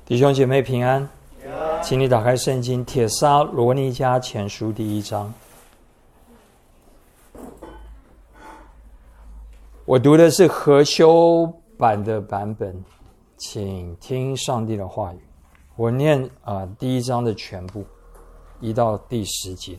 弟兄姐妹平安，请你打开圣经帖撒罗尼迦前书第1章。我读的是和修版的版本，请听上帝的话语。我念第1章的全部，1到第10节。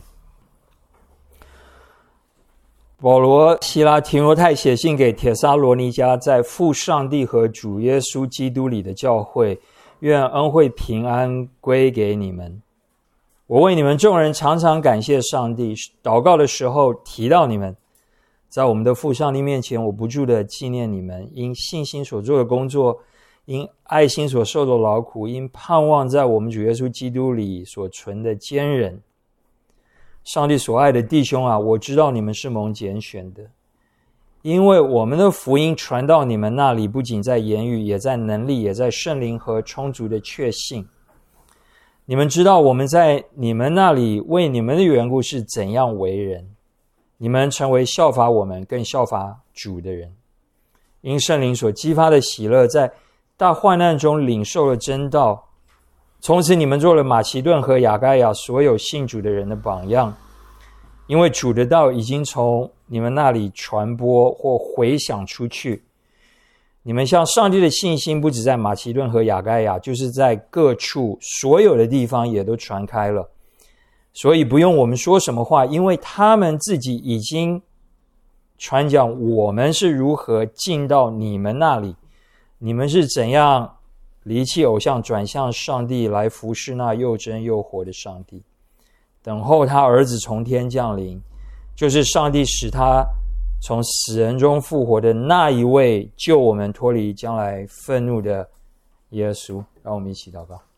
保罗、希拉、提摩太写信给帖撒罗尼迦在父上帝和主耶稣基督里的教会，愿恩惠平安归给你们。我为你们众人常常感谢上帝，祷告的时候提到你们，在我们的父上帝面前，我不住地纪念你们，因信心所做的工作，因爱心所受的劳苦，因盼望在我们主耶稣基督里所存的坚忍。上帝所爱的弟兄啊，我知道你们是蒙拣选的，因为我们的福音传到你们那里，不仅在言语，也在能力，也在圣灵和充足的确信。你们知道我们在你们那里为你们的缘故是怎样为人，你们成为效法我们，更效法主的人。因圣灵所激发的喜乐，在大患难中领受了真道，从此你们做了马其顿和亚该亚所有信主的人的榜样。因为主的道已经从你们那里传播或回响出去，你们向上帝的信心不只在马其顿和亚该亚，就是在各处所有的地方也都传开了。所以不用我们说什么话，因为他们自己已经传讲我们是如何进到你们那里，你们是怎样离弃偶像，转向上帝，来服侍那又真又活的上帝，等候他儿子从天降临，就是上帝使他从死人中复活的那一位，救我们脱离将来愤怒的耶稣。让我们一起祷告。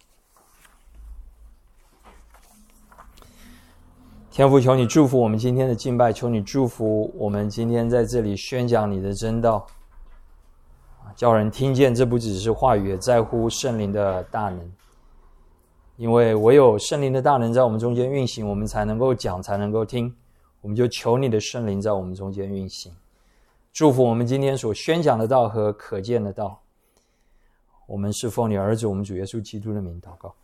天父，求你祝福我们今天的敬拜，求你祝福我们今天在这里宣讲你的真道，叫人听见这不只是话语，也在乎圣灵的大能。因为唯有圣灵的大能在我们中间运行，我们才能够讲，才能够听。我们就求你的圣灵在我们中间运行，祝福我们今天所宣讲的道和可见的道。我们是奉你儿子我们主耶稣基督的名祷告。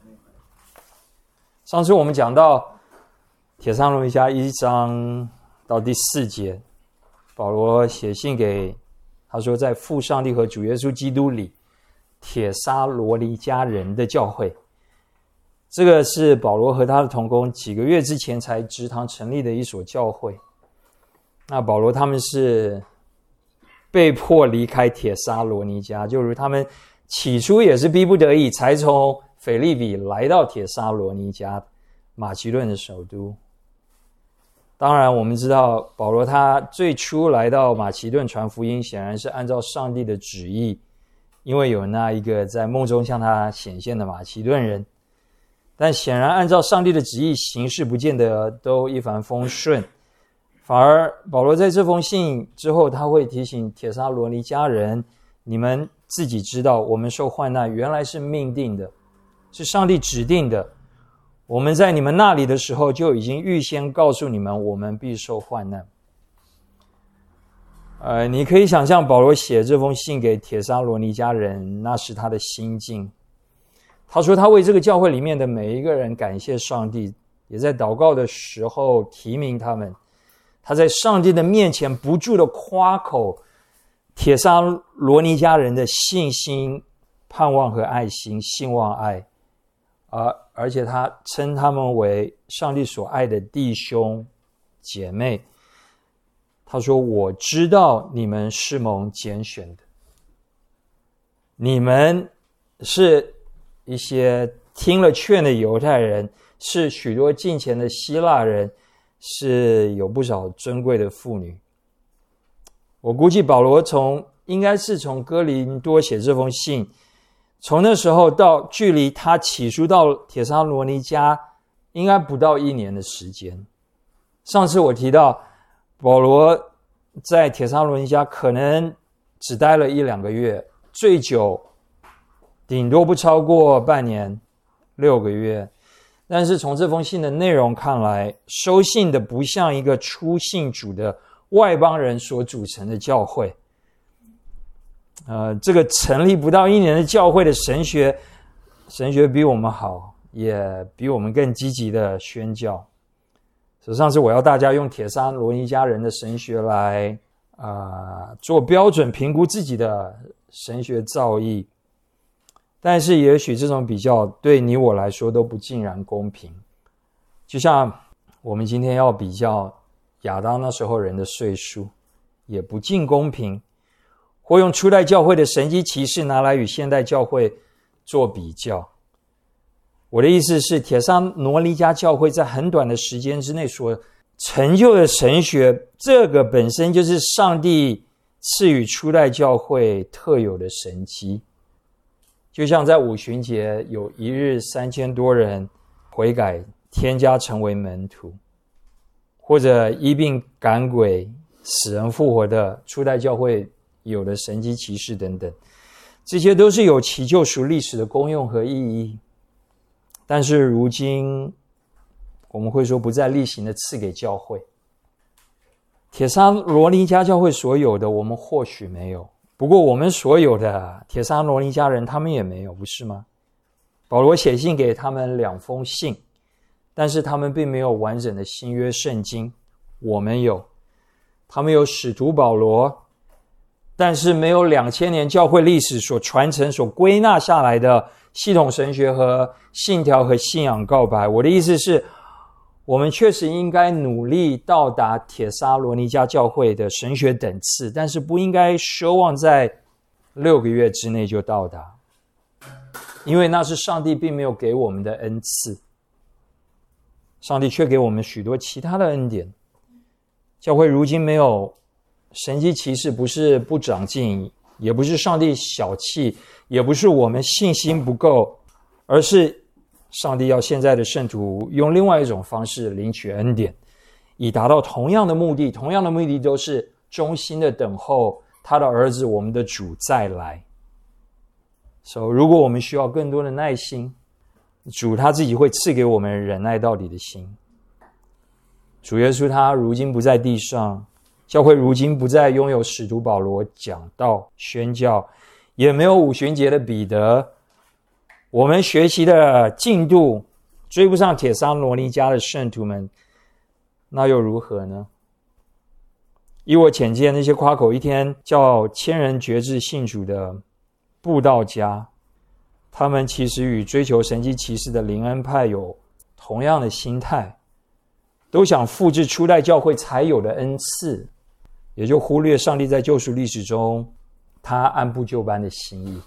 上次我们讲到帖撒罗尼迦1章到第4节，保罗写信给他说，在父上帝和主耶稣基督里帖撒罗尼迦人的教会。这个是保罗和他的同工几个月之前才植堂成立的一所教会。那保罗他们是被迫离开帖撒罗尼迦，就如他们起初也是逼不得已才从腓立比来到帖撒罗尼迦，马其顿的首都。当然我们知道保罗他最初来到马其顿传福音，显然是按照上帝的旨意，因为有那一个在梦中向他显现的马其顿人。但显然按照上帝的旨意行事，不见得都一帆风顺。反而保罗在这封信之后，他会提醒帖撒罗尼迦人，你们自己知道，我们受患难原来是命定的，是上帝指定的。我们在你们那里的时候，就已经预先告诉你们，我们必受患难。你可以想象保罗写这封信给帖撒罗尼迦人，那是他的心境。他说他为这个教会里面的每一个人感谢上帝，也在祷告的时候提名他们。他在上帝的面前不住的夸口帖撒罗尼迦人的信心、盼望和爱心，信望爱，而且他称他们为上帝所爱的弟兄姐妹。他说，我知道你们是蒙拣选的，你们是一些听了劝的犹太人，是许多敬虔的希腊人，是有不少尊贵的妇女。我估计保罗应该是从哥林多写这封信，从那时候到距离他起初到帖撒罗尼迦应该不到1年的时间。上次我提到保罗在帖撒罗尼迦可能只待了1-2个月，最久顶多不超过半年6个月。但是从这封信的内容看来，收信的不像一个初信主的外邦人所组成的教会。这个成立不到1年的教会的神学神学比我们好，也比我们更积极的宣教。所以上次我要大家用帖撒罗尼迦人的神学来做标准评估自己的神学造诣，但是也许这种比较对你我来说都不尽然公平。就像我们今天要比较亚当那时候人的岁数，也不尽公平，或用初代教会的神迹奇事拿来与现代教会做比较。我的意思是，帖撒罗尼迦教会在很短的时间之内所成就的神学，这个本身就是上帝赐予初代教会特有的神迹。就像在五旬节有一日3000多人悔改添加成为门徒，或者医病赶鬼死人复活的初代教会有的神迹奇事等等，这些都是有其救赎历史的功用和意义。但是如今我们会说不再例行的赐给教会。帖撒罗尼迦教会所有的我们或许没有，不过我们所有的帖撒罗尼迦人他们也没有，不是吗？保罗写信给他们2封信，但是他们并没有完整的新约圣经，我们有。他们有使徒保罗，但是没有2000年教会历史所传承所归纳下来的系统神学和信条和信仰告白。我的意思是，我们确实应该努力到达帖撒罗尼迦教会的神学等次，但是不应该奢望在6个月之内就到达，因为那是上帝并没有给我们的恩赐，上帝却给我们许多其他的恩典。教会如今没有神迹奇事，不是不长进，也不是上帝小气，也不是我们信心不够，而是上帝要现在的圣徒用另外一种方式领取恩典，以达到同样的目的。同样的目的都是忠心的等候他的儿子我们的主再来。如果我们需要更多的耐心，主他自己会赐给我们忍耐到底的心。主耶稣他如今不在地上，教会如今不再拥有使徒保罗讲道宣教，也没有五旬节的彼得。我们学习的进度追不上帖撒罗尼迦的圣徒们，那又如何呢？以我浅见，那些夸口一天叫1000人决志信主的布道家，他们其实与追求神迹奇事的灵恩派有同样的心态，都想复制初代教会才有的恩赐，也就忽略上帝在救赎历史中他按部就班的心意。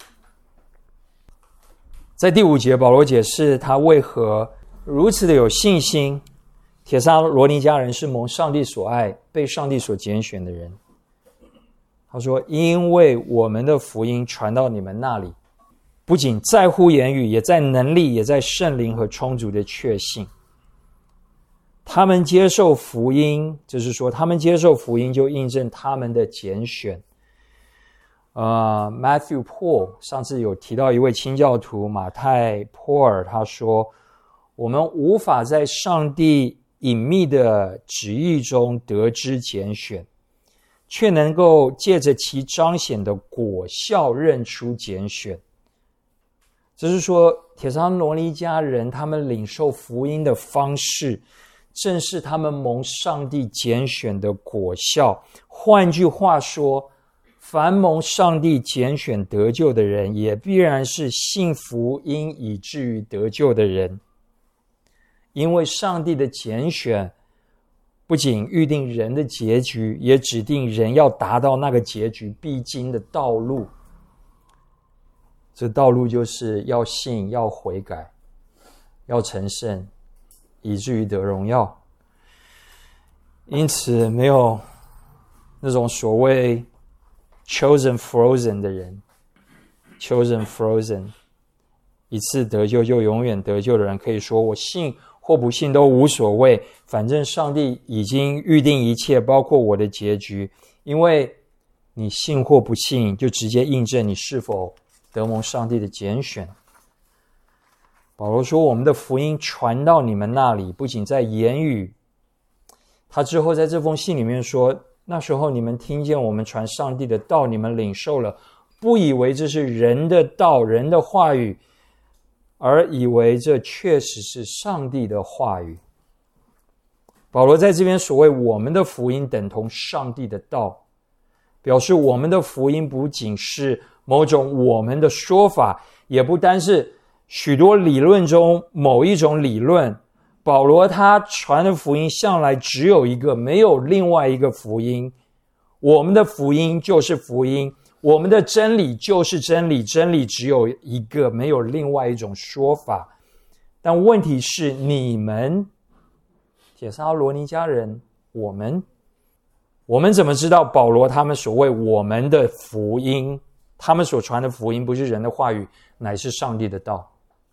在第5节，保罗解释他为何如此的有信心，帖撒罗尼迦人是蒙上帝所爱，被上帝所拣选的人。他说，因为我们的福音传到你们那里，不仅在乎言语，也在能力，也在圣灵和充足的确信。他们接受福音，就是说他们接受福音就印证他们的拣选。Matthew Paul 上次有提到一位清教徒马太波尔，他说，我们无法在上帝隐秘的旨意中得知拣选，却能够借着其彰显的果效认出拣选。就是说，帖撒罗尼迦人他们领受福音的方式，正是他们蒙上帝拣选的果效。换句话说，凡蒙上帝拣选得救的人，也必然是信福音以至于得救的人。因为上帝的拣选不仅预定人的结局，也指定人要达到那个结局必经的道路。这道路就是要信，要悔改，要成圣，以至于得荣耀。因此没有那种所谓 chosen frozen 的人， chosen frozen 一次得救就永远得救的人，可以说我信或不信都无所谓，反正上帝已经预定一切，包括我的结局。因为你信或不信，就直接印证你是否得蒙上帝的拣选。保罗说，我们的福音传到你们那里，不仅在言语，他之后在这封信里面说，那时候你们听见我们传上帝的道，你们领受了，不以为这是人的道，人的话语， 而以为这确实是上帝的话语。保罗在这边所谓我们的福音等同上帝的道，表示我们的福音不仅是某种我们的说法，也不单是许多理论中某一种理论。保罗他传的福音向来只有一个，没有另外一个福音。我们的福音就是福音，我们的真理就是真理，真理只有一个，没有另外一种说法。但问题是，你们帖撒罗尼迦人，我们怎么知道保罗他们所谓我们的福音，他们所传的福音不是人的话语，乃是上帝的道？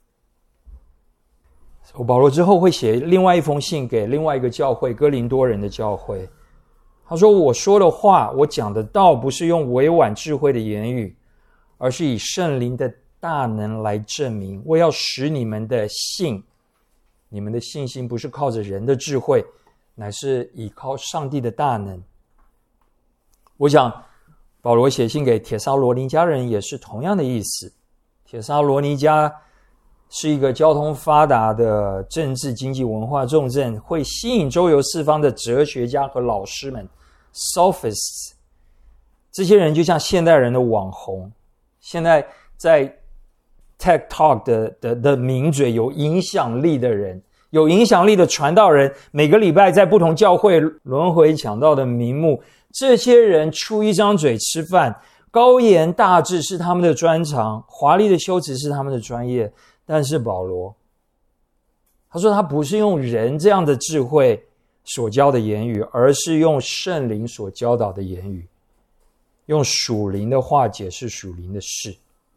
保罗之后会写另外一封信给另外一个教会，哥林多人的教会。他说，我说的话，我讲的道，不是用委婉智慧的言语，而是以圣灵的大能来证明。我要使你们的信心不是靠着人的智慧，乃是倚靠上帝的大能。我想保罗写信给帖撒罗尼迦人也是同样的意思。帖撒罗尼迦是一个交通发达的政治经济文化重镇，会吸引周游四方的哲学家和老师们 Sophists。 这些人就像现代人的网红，现在在 TikTok 的名嘴，有影响力的人，有影响力的传道人，每个礼拜在不同教会轮回讲道的名目。这些人出一张嘴吃饭，高言大志是他们的专长，华丽的修辞是他们的专业。但是保罗他说，他不是用人这样的智慧所教的言语，而是用圣灵所教导的言语，用属灵的话解释属灵的事。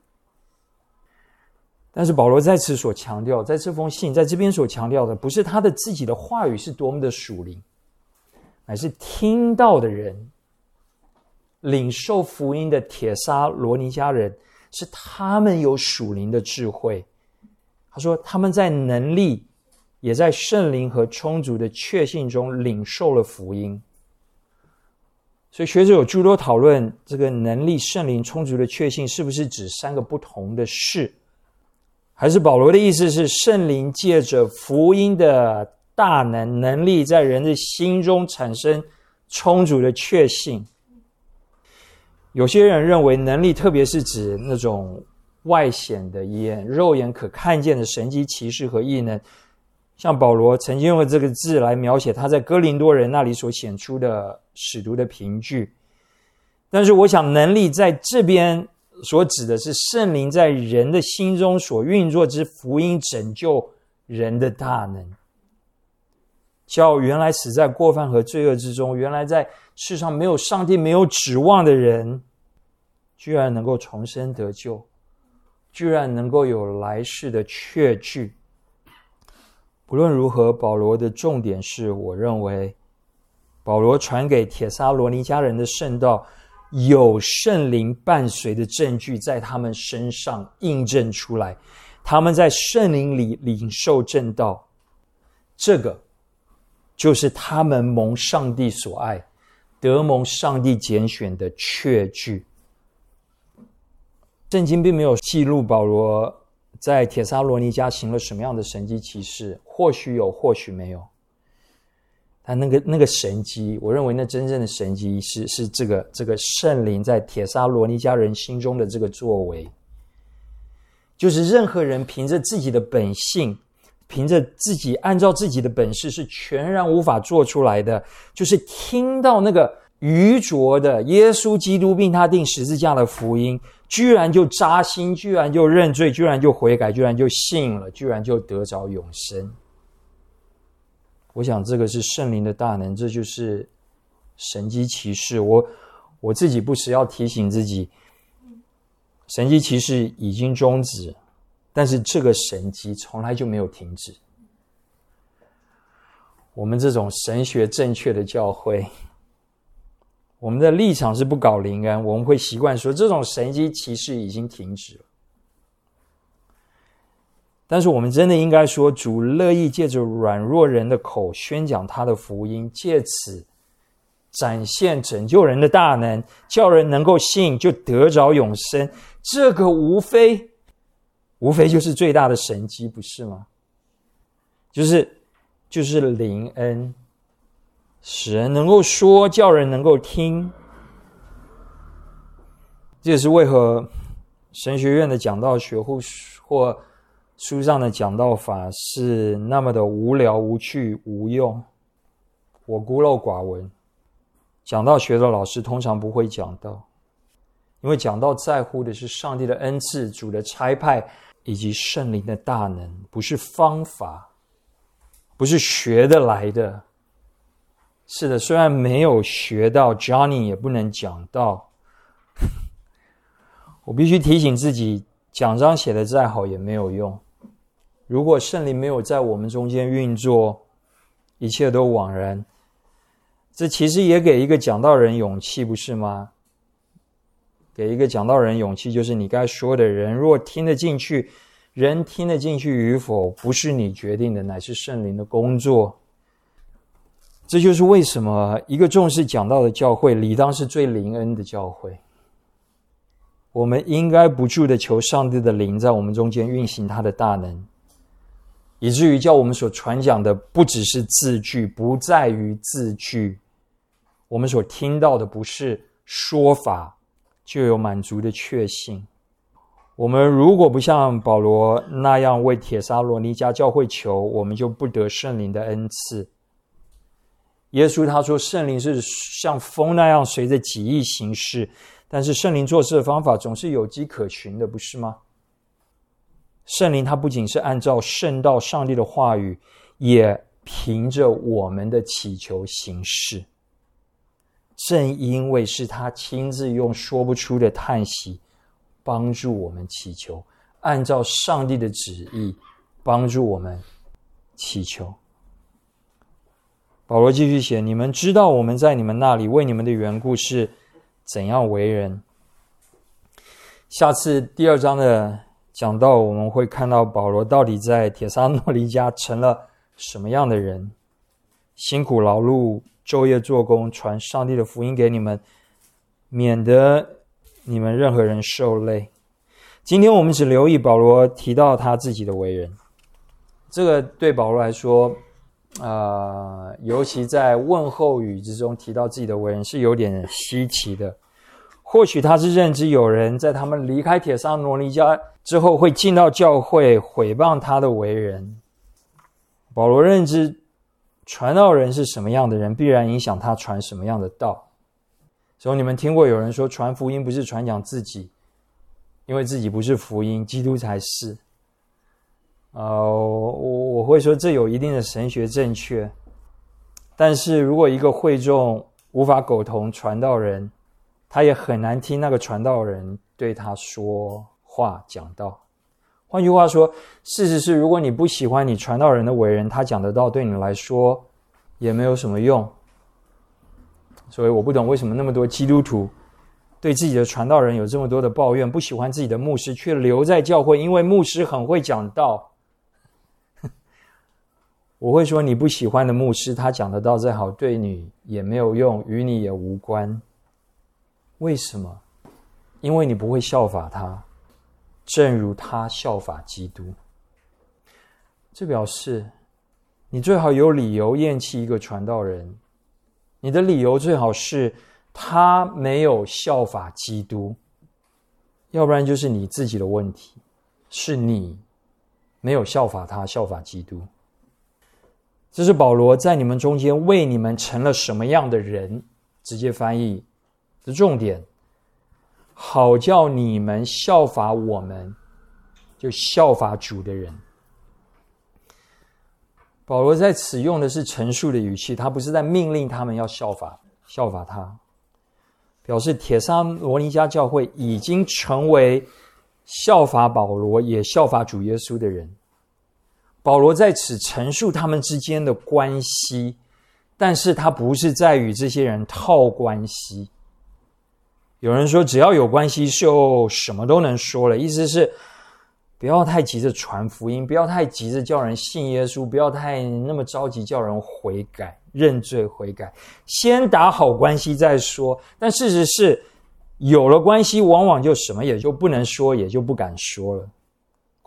但是保罗在此所强调，在这封信在这边所强调的，不是他的自己的话语是多么的属灵，乃是听到的人，领受福音的帖撒罗尼迦人，是他们有属灵的智慧。他说他们在能力也在圣灵和充足的确信中领受了福音。所以学者有诸多讨论，这个能力、圣灵、充足的确信是不是指三个不同的事，还是保罗的意思是圣灵借着福音的大能力在人的心中产生充足的确信。有些人认为能力特别是指那种外显的肉眼可看见的神迹奇事和异能，像保罗曾经用这个字来描写他在哥林多人那里所显出的使徒的凭据。但是我想能力在这边所指的是圣灵在人的心中所运作之福音拯救人的大能，叫原来死在过犯和罪恶之中，原来在世上没有上帝没有指望的人，居然能够重生得救，居然能够有来世的确据。不论如何，保罗的重点是，我认为保罗传给帖撒罗尼迦人的圣道有圣灵伴随的证据在他们身上印证出来，他们在圣灵里领受正道，这个就是他们蒙上帝所爱，得蒙上帝拣选的确据。圣经并没有记录保罗在帖撒罗尼迦行了什么样的神迹奇事，或许有，或许没有。但那个神迹，我认为那真正的神迹是这个圣灵在帖撒罗尼迦人心中的这个作为，就是任何人凭着自己的本性，凭着自己按照自己的本事是全然无法做出来的，就是听到那个愚拙的耶稣基督并他钉十字架的福音，居然就扎心，居然就认罪，居然就悔改，居然就信了，居然就得着永生。我想这个是圣灵的大能，这就是神迹奇事。我自己不时要提醒自己，神迹奇事已经终止，但是这个神迹从来就没有停止。我们这种神学正确的教会，我们的立场是不搞灵恩，我们会习惯说这种神迹奇事已经停止了。但是我们真的应该说，主乐意借着软弱人的口宣讲他的福音，借此展现拯救人的大能，叫人能够信就得着永生。这个无非无非就是最大的神迹，不是吗？就是灵恩，使人能够说，叫人能够听。这也是为何神学院的讲道学或书上的讲道法是那么的无聊、无趣、无用。我孤陋寡闻，讲道学的老师通常不会讲道，因为讲道在乎的是上帝的恩赐、主的差派以及圣灵的大能，不是方法，不是学得来的。是的，虽然没有学到 Johnny 也不能讲道。我必须提醒自己，讲章写得再好也没有用。如果圣灵没有在我们中间运作，一切都枉然。这其实也给一个讲道人勇气，不是吗？给一个讲道人勇气，就是你该说的人若听得进去，人听得进去与否，不是你决定的，乃是圣灵的工作。这就是为什么一个重视讲道的教会，理当是最灵恩的教会。我们应该不住地求上帝的灵在我们中间运行他的大能，以至于叫我们所传讲的不只是字句，不在于字句，我们所听到的不是说法，就有满足的确信。我们如果不像保罗那样为帖撒罗尼迦教会求，我们就不得圣灵的恩赐。耶稣他说，圣灵是像风那样随着己意行事，但是圣灵做事的方法总是有迹可循的，不是吗？圣灵他不仅是按照圣道上帝的话语，也凭着我们的祈求行事。正因为是他亲自用说不出的叹息帮助我们祈求，按照上帝的旨意帮助我们祈求。保罗继续写，你们知道我们在你们那里为你们的缘故是怎样为人。下次第2章的讲道，我们会看到保罗到底在帖撒罗尼迦成了什么样的人，辛苦劳碌，昼夜做工，传上帝的福音给你们，免得你们任何人受累。今天我们只留意保罗提到他自己的为人，这个对保罗来说尤其在问候语之中提到自己的为人是有点稀奇的。或许他是认知有人在他们离开帖撒罗尼迦之后会进到教会毁谤他的为人。保罗认知传道人是什么样的人，必然影响他传什么样的道。所以你们听过有人说，传福音不是传讲自己，因为自己不是福音，基督才是。我会说这有一定的神学正确，但是如果一个会众无法苟同传道人，他也很难听那个传道人对他说话讲道。换句话说，事实是如果你不喜欢你传道人的为人，他讲的道对你来说也没有什么用。所以我不懂为什么那么多基督徒对自己的传道人有这么多的抱怨，不喜欢自己的牧师，却留在教会，因为牧师很会讲道。我会说，你不喜欢的牧师，他讲的道再好，对你也没有用，与你也无关。为什么？因为你不会效法他，正如他效法基督。这表示你最好有理由厌弃一个传道人，你的理由最好是他没有效法基督，要不然就是你自己的问题，是你没有效法他，效法基督。这是保罗在你们中间为你们成了什么样的人，直接翻译的重点，好叫你们效法我们，就效法主的人。保罗在此用的是陈述的语气，他不是在命令他们要效法他，表示帖撒罗尼迦教会已经成为效法保罗也效法主耶稣的人。保罗在此陈述他们之间的关系，但是他不是在与这些人套关系。有人说只要有关系就什么都能说了，意思是不要太急着传福音，不要太急着叫人信耶稣，不要太那么着急叫人悔改认罪悔改，先打好关系再说。但事实是有了关系往往就什么也就不能说，也就不敢说了。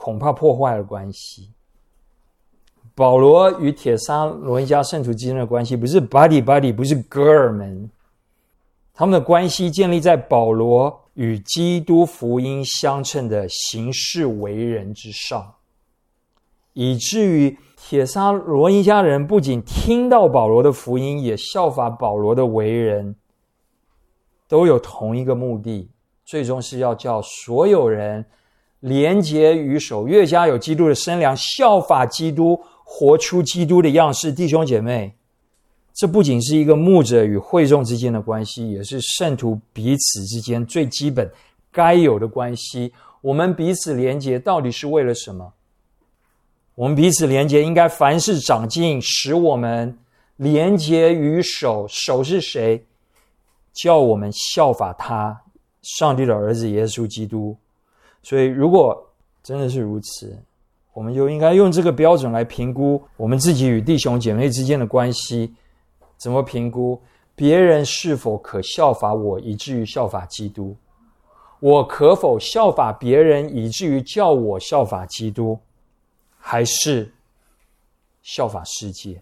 恐怕破坏了关系。保罗与帖撒罗尼迦圣徒之间的关系不是 buddy， 不是哥儿们，他们的关系建立在保罗与基督福音相称的行事为人之上，以至于帖撒罗尼迦人不仅听到保罗的福音，也效法保罗的为人，都有同一个目的，最终是要叫所有人连结于手，越加有基督的身量，效法基督，活出基督的样式。弟兄姐妹，这不仅是一个牧者与会众之间的关系，也是圣徒彼此之间最基本该有的关系。我们彼此连结到底是为了什么？我们彼此连结应该凡事长进，使我们连结于手。手是谁？叫我们效法他，上帝的儿子耶稣基督。所以如果真的是如此，我们就应该用这个标准来评估我们自己与弟兄姐妹之间的关系。怎么评估？别人是否可效法我，以至于效法基督？我可否效法别人，以至于叫我效法基督？还是效法世界？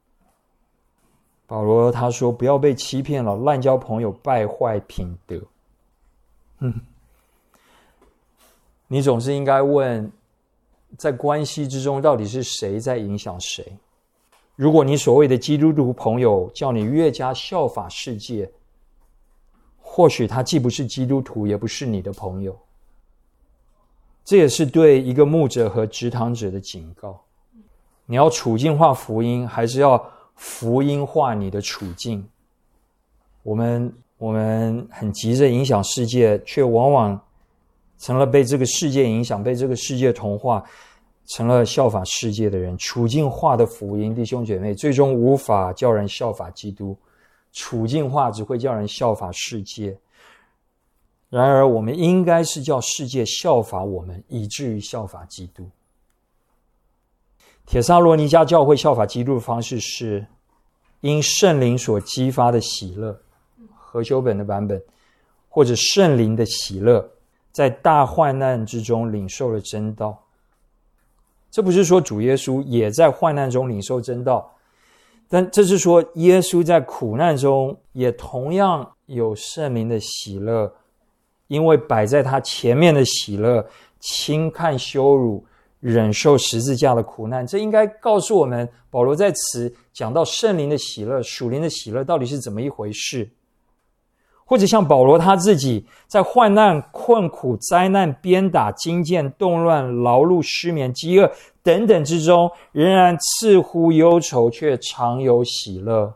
保罗他说，不要被欺骗了，滥交朋友，败坏品德。你总是应该问，在关系之中到底是谁在影响谁？如果你所谓的基督徒朋友叫你越加效法世界，或许他既不是基督徒，也不是你的朋友。这也是对一个牧者和植堂者的警告。你要处境化福音，还是要福音化你的处境？我们很急着影响世界，却往往成了被这个世界影响，被这个世界同化，成了效法世界的人。处境化的福音，弟兄姐妹，最终无法叫人效法基督，处境化只会叫人效法世界。然而我们应该是叫世界效法我们，以至于效法基督。帖撒罗尼迦教会效法基督的方式是因圣灵所激发的喜乐，和修本的版本，或者圣灵的喜乐，在大患难之中领受了真道。这不是说主耶稣也在患难中领受真道，但这是说耶稣在苦难中也同样有圣灵的喜乐，因为摆在他前面的喜乐，轻看羞辱，忍受十字架的苦难。这应该告诉我们，保罗在此讲到圣灵的喜乐，属灵的喜乐到底是怎么一回事。或者像保罗他自己在患难、困苦、灾难、鞭打、惊见、动乱、劳碌、失眠、饥饿等等之中，仍然似乎忧愁，却常有喜乐。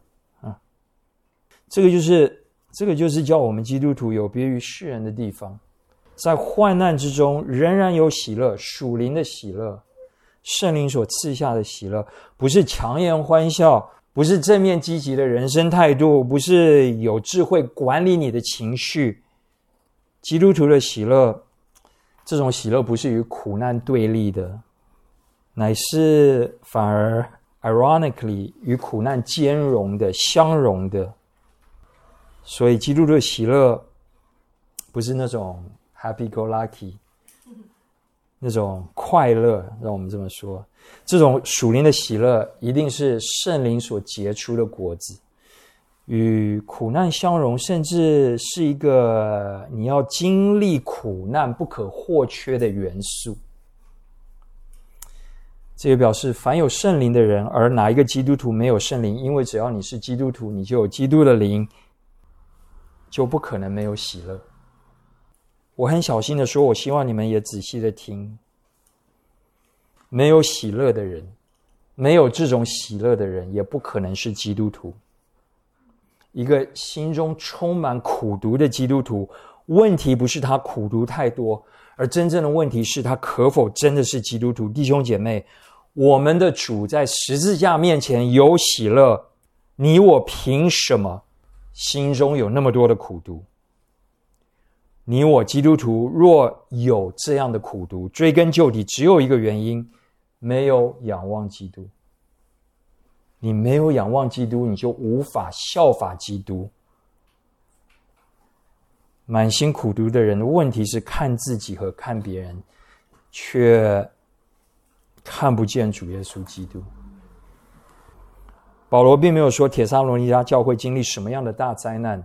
这个就是叫我们基督徒有别于世人的地方。在患难之中仍然有喜乐，属灵的喜乐，圣灵所赐下的喜乐，不是强颜欢笑，不是正面积极的人生态度，不是有智慧管理你的情绪。基督徒的喜乐，这种喜乐不是与苦难对立的，乃是反而 ironically 与苦难兼容的、相容的。所以基督徒的喜乐不是那种 happy go lucky， 那种快乐，让我们这么说。这种属灵的喜乐一定是圣灵所结出的果子，与苦难相容，甚至是一个你要经历苦难不可或缺的元素。这也表示凡有圣灵的人，而哪一个基督徒没有圣灵？因为只要你是基督徒，你就有基督的灵，就不可能没有喜乐。我很小心的说，我希望你们也仔细的听。没有喜乐的人，没有这种喜乐的人，也不可能是基督徒。一个心中充满苦毒的基督徒，问题不是他苦毒太多，而真正的问题是他可否真的是基督徒。弟兄姐妹，我们的主在十字架面前有喜乐，你我凭什么心中有那么多的苦毒？你我基督徒若有这样的苦毒，追根究底只有一个原因，没有仰望基督。你没有仰望基督，你就无法效法基督。满心苦毒的人的问题是看自己和看别人， 却看不见主耶稣基督。保罗并没有说帖撒罗尼迦教会经历什么样的大灾难，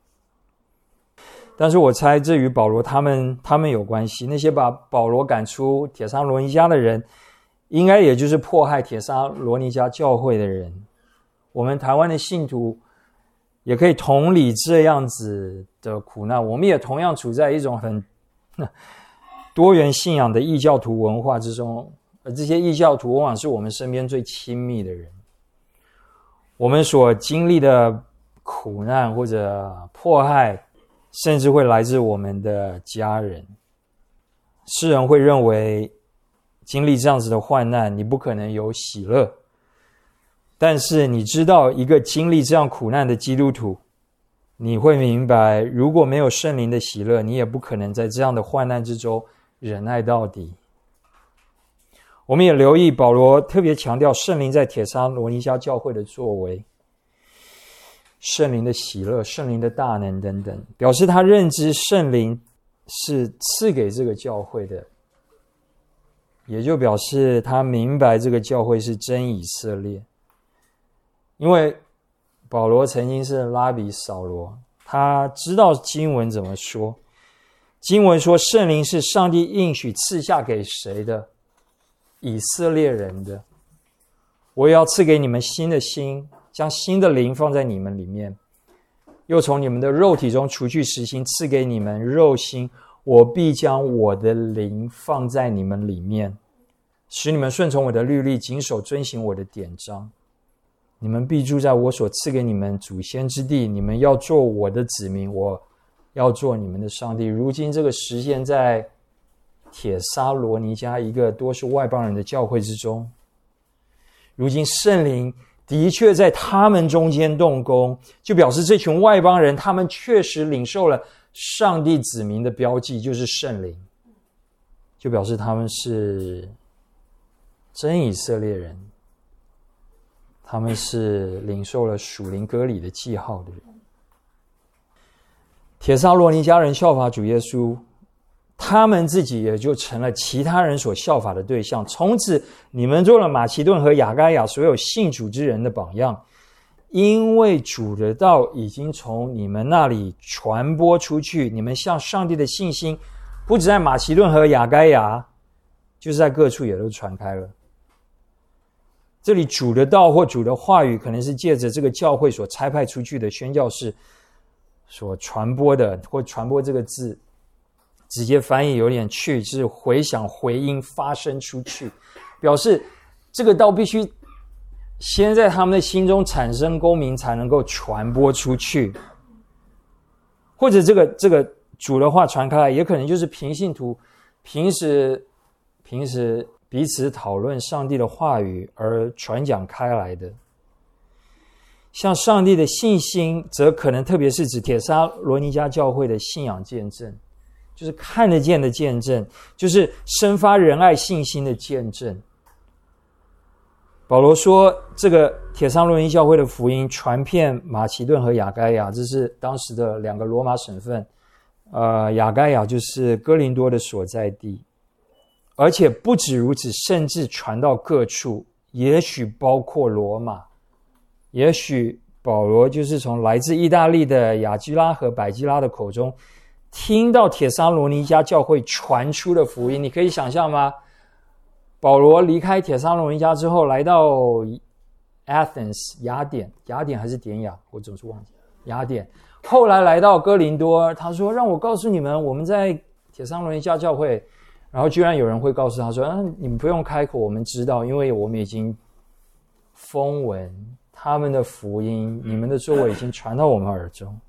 但是我猜这与保罗他们有关系。那些把保罗赶出帖撒罗尼迦的人，应该也就是迫害帖撒罗尼迦教会的人。我们台湾的信徒也可以同理这样子的苦难，我们也同样处在一种很多元信仰的异教徒文化之中，而这些异教徒往往是我们身边最亲密的人。我们所经历的苦难或者迫害，甚至会来自我们的家人。世人会认为经历这样子的患难，你不可能有喜乐。但是你知道，一个经历这样苦难的基督徒，你会明白，如果没有圣灵的喜乐，你也不可能在这样的患难之中忍耐到底。我们也留意保罗特别强调圣灵在帖撒罗尼迦教会的作为，圣灵的喜乐、圣灵的大能等等，表示他认知圣灵是赐给这个教会的，也就表示他明白这个教会是真以色列。因为保罗曾经是拉比扫罗，他知道经文怎么说。经文说，圣灵是上帝应许赐下给谁的？以色列人的。我也要赐给你们新的心，将新的灵放在你们里面，又从你们的肉体中除去实心，赐给你们肉心。我必将我的灵放在你们里面，使你们顺从我的律例，谨守遵行我的典章。你们必住在我所赐给你们祖先之地，你们要做我的子民，我要做你们的上帝。如今这个实现在帖撒罗尼迦一个多是外邦人的教会之中，如今圣灵的确在他们中间动工，就表示这群外邦人他们确实领受了上帝子民的标记，就是圣灵，就表示他们是真以色列人，他们是领受了属灵割礼的记号的人。帖撒罗尼迦人效法主耶稣，他们自己也就成了其他人所效法的对象。从此你们做了马其顿和亚该亚所有信主之人的榜样，因为主的道已经从你们那里传播出去，你们向上帝的信心不只在马其顿和亚该亚，就是在各处也都传开了。这里主的道或主的话语，可能是借着这个教会所差派出去的宣教士所传播的，或传播这个字直接翻译有点去，就是回响、回音、发声出去，表示这个道必须先在他们的心中产生共鸣，才能够传播出去。或者这个主的话传开来，也可能就是平信徒平时彼此讨论上帝的话语而传讲开来的。像上帝的信心，则可能特别是指帖撒罗尼迦教会的信仰见证，就是看得见的见证，就是生发仁爱信心的见证。保罗说，这个帖撒罗尼迦教会的福音传遍马其顿和亚该亚，这是当时的两个罗马省份，亚该亚就是哥林多的所在地。而且不止如此，甚至传到各处，也许包括罗马，也许保罗就是从来自意大利的雅基拉和百基拉的口中听到帖撒罗尼迦教会传出的福音。你可以想象吗？保罗离开帖撒罗尼迦之后，来到 Athens 雅典还是典雅，我总是忘记雅典。后来来到哥林多，他说让我告诉你们，我们在帖撒罗尼迦教会。然后居然有人会告诉他说，你们不用开口，我们知道，因为我们已经风闻他们的福音，你们的作为已经传到我们耳中。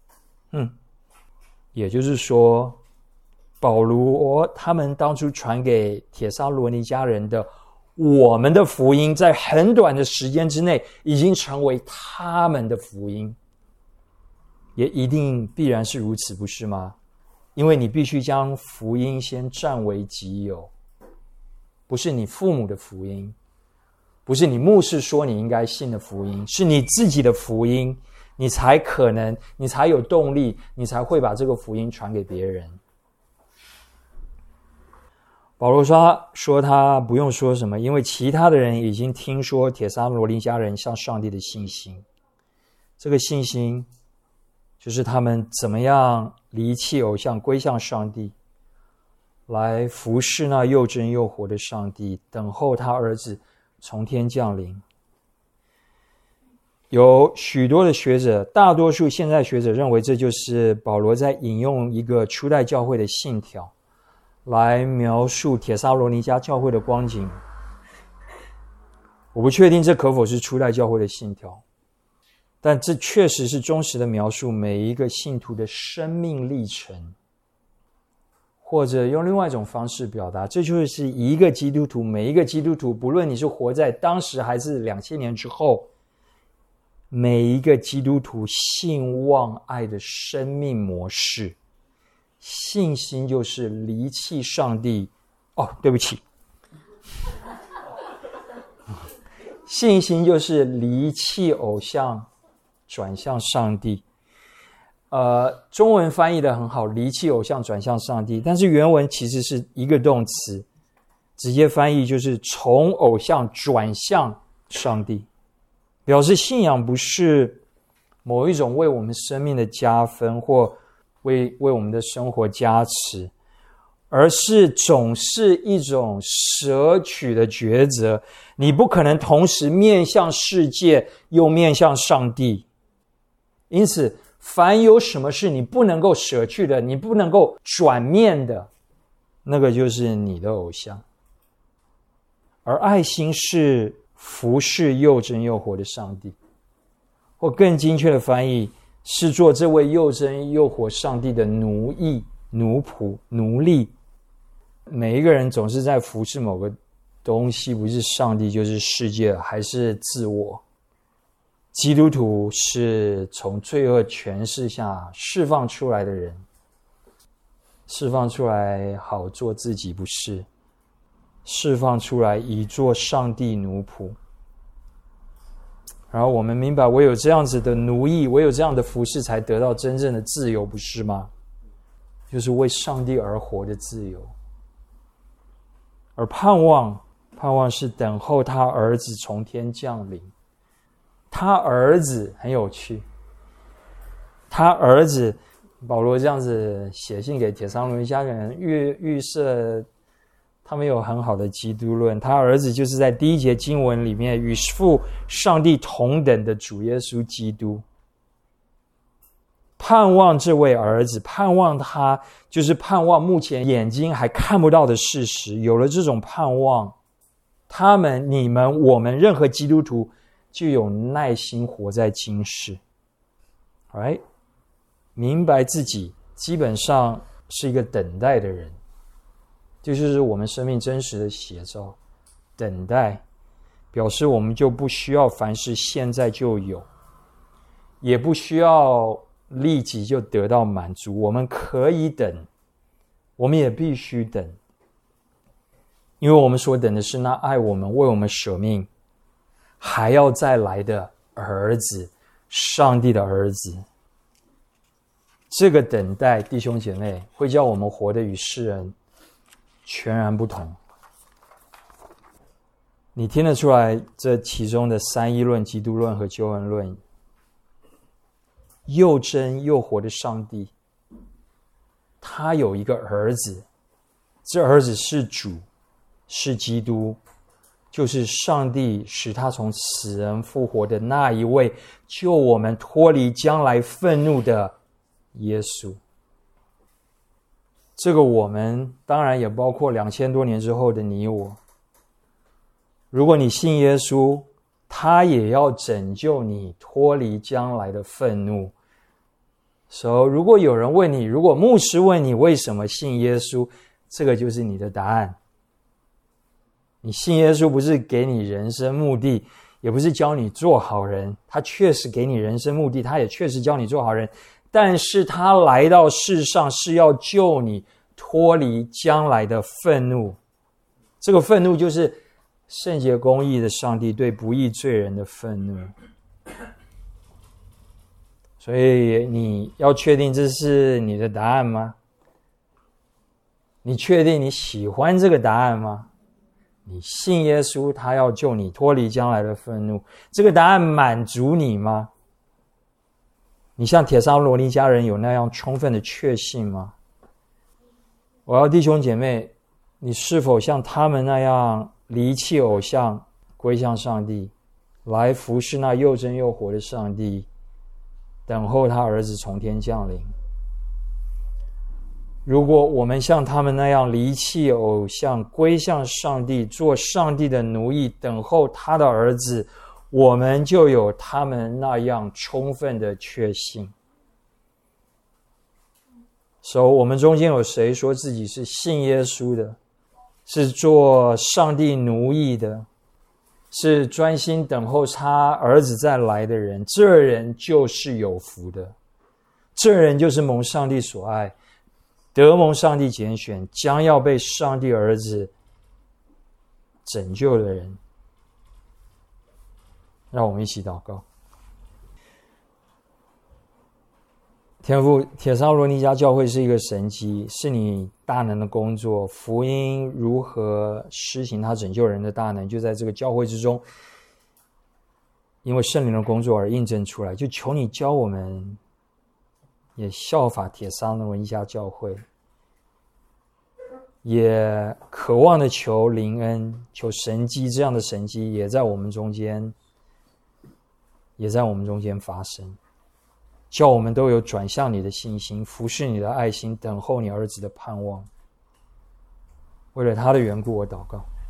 也就是说，保罗他们当初传给帖撒罗尼迦人的我们的福音，在很短的时间之内已经成为他们的福音，也一定必然是如此，不是吗？因为你必须将福音先占为己有，不是你父母的福音，不是你牧师说你应该信的福音，是你自己的福音，你才可能，你才有动力，你才会把这个福音传给别人。 保罗说他不用说什么，因为其他的人已经听说帖撒罗尼迦人向上帝的信心。这个信心就是他们怎么样离弃偶像，归向上帝，来服侍那又真又活的上帝，等候他儿子从天降临。有许多的学者，大多数现在学者认为这就是保罗在引用一个初代教会的信条来描述帖撒罗尼迦教会的光景。我不确定这可否是初代教会的信条，但这确实是忠实的描述每一个信徒的生命历程，或者用另外一种方式表达，这就是一个基督徒，每一个基督徒，不论你是活在当时还是2000年之后，每一个基督徒信望爱的生命模式。信心就是离弃上帝，对不起，信心就是离弃偶像，转向上帝。中文翻译的很好，离弃偶像转向上帝，但是原文其实是一个动词，直接翻译就是从偶像转向上帝，表示信仰不是某一种为我们生命的加分或为我们的生活加持，而是总是一种舍取的抉择。你不可能同时面向世界又面向上帝，因此凡有什么是你不能够舍去的，你不能够转面的，那个就是你的偶像。而爱心是服侍又真又活的上帝，或更精确的翻译是做这位又真又活上帝的奴役、奴仆、奴隶。每一个人总是在服侍某个东西，不是上帝就是世界还是自我。基督徒是从罪恶权势下释放出来的人，释放出来好做自己，不是释放出来以做上帝奴仆。然后我们明白，唯有这样子的奴役，唯有这样的服侍，才得到真正的自由，不是吗？就是为上帝而活的自由。而盼望是等候他儿子从天降临。他儿子很有趣，他儿子保罗这样子写信给帖撒罗尼迦人，预设他们有很好的基督论。他儿子就是在第一节经文里面与父上帝同等的主耶稣基督。盼望这位儿子，盼望他，就是盼望目前眼睛还看不到的事实。有了这种盼望，他们、你们、我们任何基督徒就有耐心活在今世。Right？ 明白自己基本上是一个等待的人，这就是我们生命真实的写照。等待表示我们就不需要凡事现在就有，也不需要立即就得到满足，我们可以等，我们也必须等，因为我们所等的是那爱我们、为我们舍命还要再来的儿子，上帝的儿子。这个等待，弟兄姐妹，会叫我们活得与世人全然不同。你听得出来这其中的三一论、基督论和救恩论？又真又活的上帝，他有一个儿子，这儿子是主，是基督，就是上帝使他从死人复活的那一位，救我们脱离将来愤怒的耶稣。这个我们当然也包括2000多年之后的你我。如果你信耶稣，他也要拯救你脱离将来的愤怒。如果有人问你，如果牧师问你为什么信耶稣，这个就是你的答案。你信耶稣不是给你人生目的，也不是教你做好人，他确实给你人生目的，他也确实教你做好人，但是他来到世上是要救你脱离将来的愤怒。这个愤怒就是圣洁公义的上帝对不义罪人的愤怒。所以你要确定这是你的答案吗？ 你确定你喜欢这个答案吗？你信耶稣，他要救你脱离将来的愤怒，这个答案满足你吗？你像帖撒罗尼迦人有那样充分的确信吗？我要弟兄姐妹，你是否像他们那样离弃偶像，归向上帝，来服侍那又真又活的上帝，等候他儿子从天降临？如果我们像他们那样离弃偶像，归向上帝，做上帝的奴役，等候他的儿子，我们就有他们那样充分的确信。我们中间有谁说自己是信耶稣的，是做上帝奴役的，是专心等候他儿子再来的人？这人就是有福的，这人就是蒙上帝所爱，得蒙上帝拣选，将要被上帝儿子拯救的人。让我们一起祷告。天父，帖撒罗尼迦教会是一个神迹，是你大能的工作，福音如何施行他拯救人的大能，就在这个教会之中，因为圣灵的工作而印证出来。就求你教我们也效法帖撒罗尼迦教会，也渴望的求灵恩，求神迹，这样的神迹也在我们中间发生，叫我们都有转向你的信心，服侍你的爱心，等候你儿子的盼望。为了他的缘故，我祷告。